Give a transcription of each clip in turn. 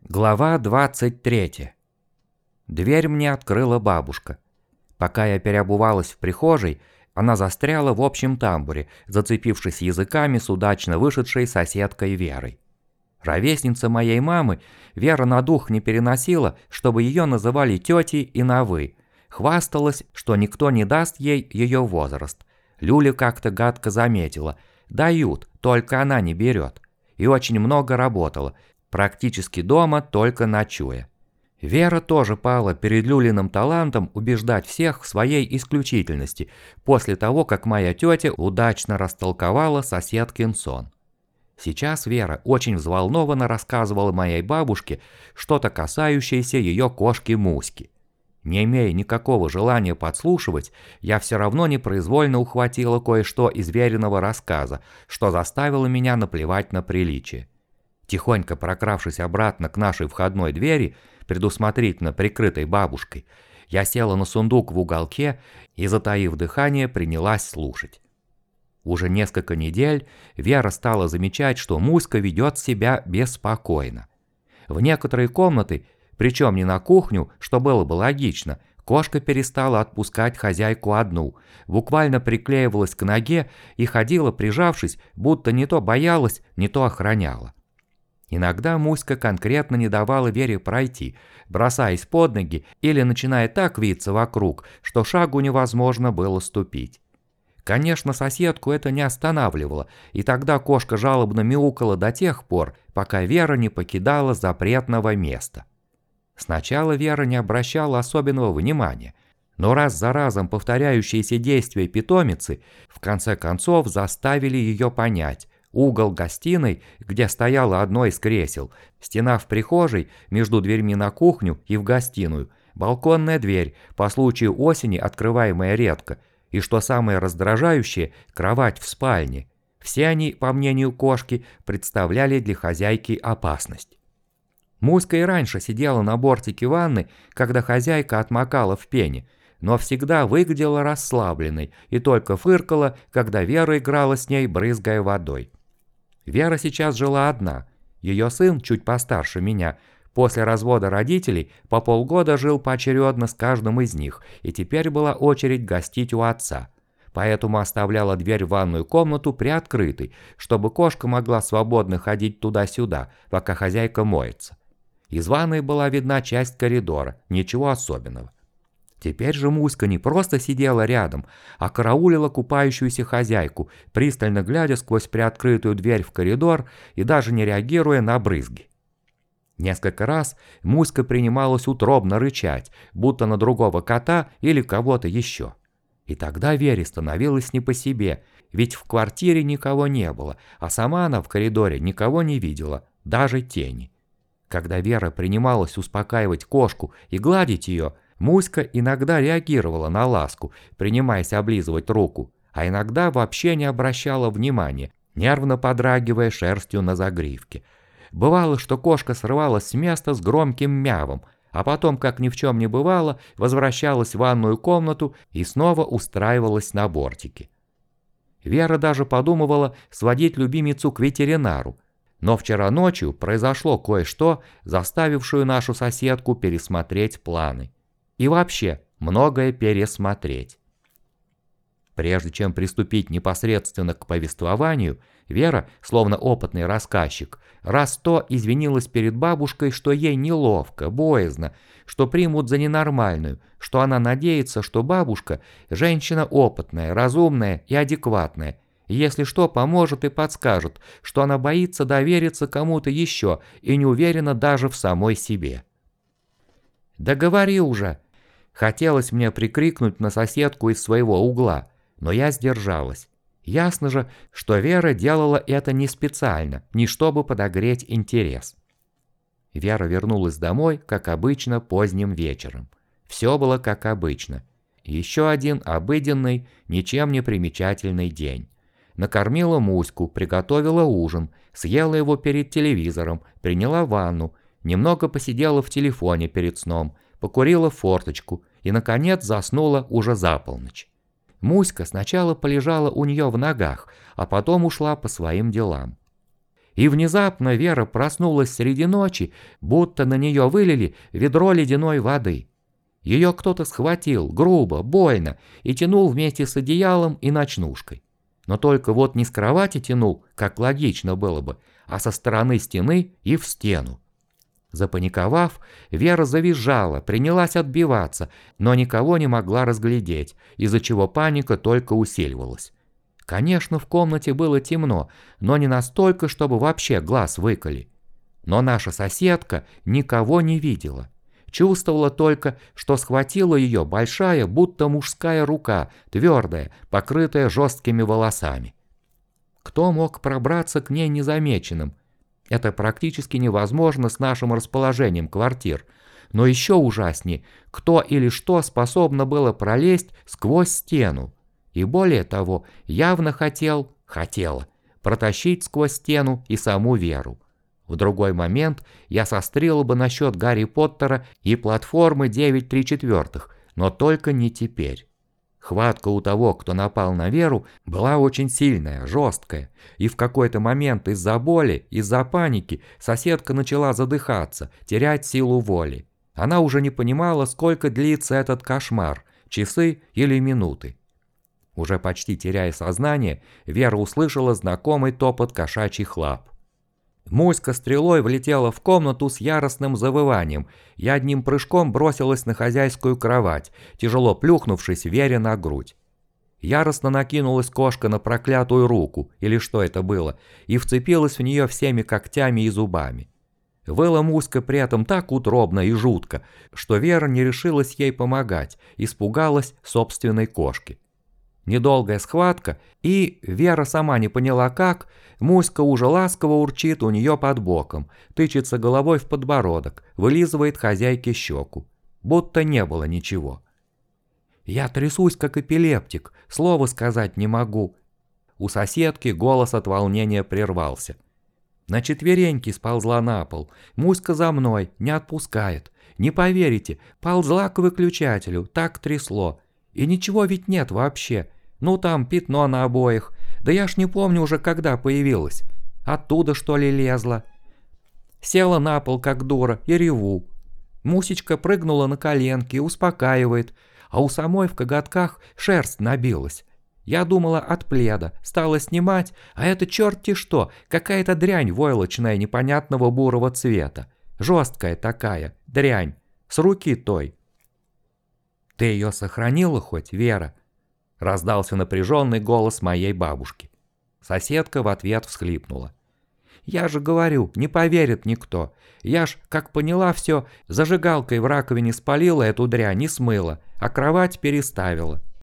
Глава 23. Дверь мне открыла бабушка. Пока я переобувалась в прихожей, она застряла в общем тамбуре, зацепившись языками с удачно вышедшей соседкой Верой. Ровесница моей мамы, Вера на дух не переносила, чтобы ее называли тетей и на «вы». Хвасталась, что никто не даст ей ее возраст. Люля как-то гадко заметила: дают, только она не берет. И очень много работала, практически дома только ночуя. Вера тоже пала перед Люлиным талантом убеждать всех в своей исключительности после того, как моя тетя удачно растолковала соседкин сон. Сейчас Вера очень взволнованно рассказывала моей бабушке что-то касающееся ее кошки Муськи. Не имея никакого желания подслушивать, я все равно непроизвольно ухватила кое-что из Вериного рассказа, что заставило меня наплевать на приличие. Тихонько прокравшись обратно к нашей входной двери, предусмотрительно прикрытой бабушкой, я села на сундук в уголке и, затаив дыхание, принялась слушать. Уже несколько недель Вера стала замечать, что Муська ведет себя беспокойно. В некоторые комнаты, причем не на кухню, что было бы логично, кошка перестала отпускать хозяйку одну, буквально приклеивалась к ноге и ходила, прижавшись, будто не то боялась, не то охраняла. Иногда Муська конкретно не давала Вере пройти, бросаясь под ноги или начиная так виться вокруг, что шагу невозможно было ступить. Конечно, соседку это не останавливало, и тогда кошка жалобно мяукала до тех пор, пока Вера не покидала запретного места. Сначала Вера не обращала особенного внимания, но раз за разом повторяющиеся действия питомицы в конце концов заставили ее понять: угол гостиной, где стояло одно из кресел, стена в прихожей между дверьми на кухню и в гостиную, балконная дверь, по случаю осени открываемая редко, и, что самое раздражающее, кровать в спальне. Все они, по мнению кошки, представляли для хозяйки опасность. Муська и раньше сидела на бортике ванны, когда хозяйка отмокала в пене, но всегда выглядела расслабленной и только фыркала, когда Вера играла с ней, брызгая водой. Вера сейчас жила одна. Ее сын, чуть постарше меня, после развода родителей по полгода жил поочередно с каждым из них, и теперь была очередь гостить у отца. Поэтому оставляла дверь в ванную комнату приоткрытой, чтобы кошка могла свободно ходить туда-сюда, пока хозяйка моется. Из ванной была видна часть коридора, ничего особенного. Теперь же Муська не просто сидела рядом, а караулила купающуюся хозяйку, пристально глядя сквозь приоткрытую дверь в коридор и даже не реагируя на брызги. Несколько раз Муська принималась утробно рычать, будто на другого кота или кого-то еще. И тогда Вере становилось не по себе, ведь в квартире никого не было, а сама она в коридоре никого не видела, даже тени. Когда Вера принималась успокаивать кошку и гладить ее, Муська иногда реагировала на ласку, принимаясь облизывать руку, а иногда вообще не обращала внимания, нервно подрагивая шерстью на загривке. Бывало, что кошка срывалась с места с громким мявом, а потом, как ни в чем не бывало, возвращалась в ванную комнату и снова устраивалась на бортике. Вера даже подумывала сводить любимицу к ветеринару, но вчера ночью произошло кое-что, заставившее нашу соседку пересмотреть планы. И вообще, многое пересмотреть. Прежде чем приступить непосредственно к повествованию, Вера, словно опытный рассказчик, раз 100 извинилась перед бабушкой, что ей неловко, боязно, что примут за ненормальную, что она надеется, что бабушка – женщина опытная, разумная и адекватная, и если что, поможет и подскажет, что она боится довериться кому-то еще и не уверена даже в самой себе. «Да говори уже!» Хотелось мне прикрикнуть на соседку из своего угла, но я сдержалась. Ясно же, что Вера делала это не специально, не чтобы подогреть интерес. Вера вернулась домой, как обычно, поздним вечером. Все было как обычно. Еще один обыденный, ничем не примечательный день. Накормила Муську, приготовила ужин, съела его перед телевизором, приняла ванну, немного посидела в телефоне перед сном, покурила форточку и, наконец, заснула уже за полночь. Муська сначала полежала у нее в ногах, а потом ушла по своим делам. И внезапно Вера проснулась среди ночи, будто на нее вылили ведро ледяной воды. Ее кто-то схватил, грубо, больно, и тянул вместе с одеялом и ночнушкой. Но только вот не с кровати тянул, как логично было бы, а со стороны стены и в стену. Запаниковав, Вера завизжала, принялась отбиваться, но никого не могла разглядеть, из-за чего паника только усиливалась. Конечно, в комнате было темно, но не настолько, чтобы вообще глаз выколи. Но наша соседка никого не видела. Чувствовала только, что схватила ее большая, будто мужская рука, твердая, покрытая жесткими волосами. Кто мог пробраться к ней незамеченным? Это практически невозможно с нашим расположением квартир. Но еще ужаснее, кто или что способно было пролезть сквозь стену. И более того, явно хотела протащить сквозь стену и саму Веру. В другой момент я сострил бы насчет Гарри Поттера и платформы 9 3/4, но только не теперь. Хватка у того, кто напал на Веру, была очень сильная, жесткая, и в какой-то момент из-за боли, из-за паники соседка начала задыхаться, терять силу воли. Она уже не понимала, сколько длится этот кошмар, часы или минуты. Уже почти теряя сознание, Вера услышала знакомый топот кошачьих лап. Муська стрелой влетела в комнату с яростным завыванием и одним прыжком бросилась на хозяйскую кровать, тяжело плюхнувшись Вере на грудь. Яростно накинулась кошка на проклятую руку, или что это было, и вцепилась в нее всеми когтями и зубами. Выла Муська при этом так утробно и жутко, что Вера не решилась ей помогать, испугалась собственной кошки. Недолгая схватка, и, Вера сама не поняла как, Муська уже ласково урчит у нее под боком, тычется головой в подбородок, вылизывает хозяйке щеку. Будто не было ничего. «Я трясусь, как эпилептик, слова сказать не могу». У соседки голос от волнения прервался. На четвереньки сползла на пол, Муська за мной, не отпускает. Не поверите, ползла к выключателю, так трясло. И ничего ведь нет вообще. Ну там пятно на обоях. Да я ж не помню уже, когда появилась. Оттуда, что ли, лезла. Села на пол, как дура, и реву. Мусечка прыгнула на коленки, успокаивает, а у самой в коготках шерсть набилась. Я думала от пледа, стала снимать, а это черти что, какая-то дрянь войлочная непонятного бурого цвета. Жесткая такая, дрянь, с руки той. «Ты ее сохранила хоть, Вера?» — раздался напряженный голос моей бабушки. Соседка в ответ всхлипнула. «Я же говорю, не поверит никто. Я ж, как поняла все, зажигалкой в раковине спалила эту дрянь и смыла, а кровать переставила».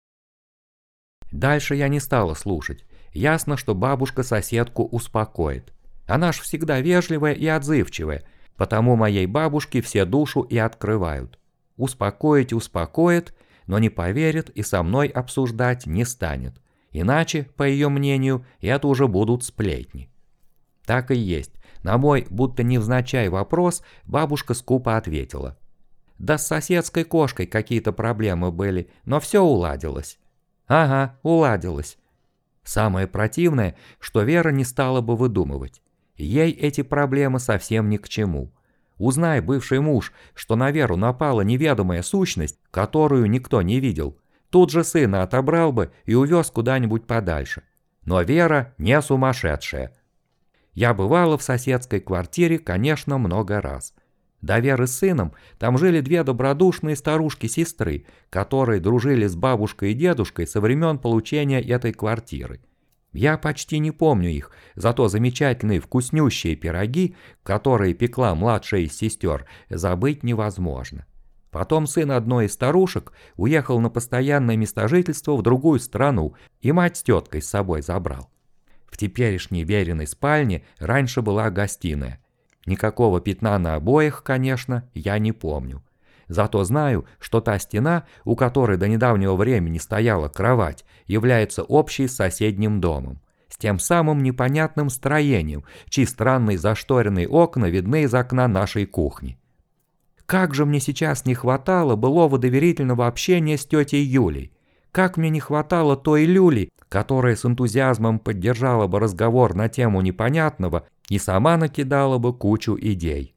Дальше я не стала слушать. Ясно, что бабушка соседку успокоит. Она ж всегда вежливая и отзывчивая, потому моей бабушке все душу и открывают. Успокоить успокоит, но не поверит и со мной обсуждать не станет. Иначе, по ее мнению, это уже будут сплетни. Так и есть. На мой, будто невзначай вопрос, бабушка скупо ответила. Да с соседской кошкой какие-то проблемы были, но все уладилось. Ага, уладилось. Самое противное, что Вера не стала бы выдумывать. Ей эти проблемы совсем ни к чему. Узнай, бывший муж, что на Веру напала неведомая сущность, которую никто не видел, тут же сына отобрал бы и увез куда-нибудь подальше. Но Вера не сумасшедшая. Я бывала в соседской квартире, конечно, много раз. До Веры с сыном там жили две добродушные старушки-сестры, которые дружили с бабушкой и дедушкой со времен получения этой квартиры. Я почти не помню их, зато замечательные вкуснющие пироги, которые пекла младшая из сестер, забыть невозможно. Потом сын одной из старушек уехал на постоянное местожительство в другую страну и мать с теткой с собой забрал. В теперешней Вериной спальне раньше была гостиная. Никакого пятна на обоях, конечно, я не помню. Зато знаю, что та стена, у которой до недавнего времени стояла кровать, является общей с соседним домом, с тем самым непонятным строением, чьи странные зашторенные окна видны из окна нашей кухни. Как же мне сейчас не хватало былого доверительного общения с тетей Юлей. Как мне не хватало той люли, которая с энтузиазмом поддержала бы разговор на тему непонятного и сама накидала бы кучу идей.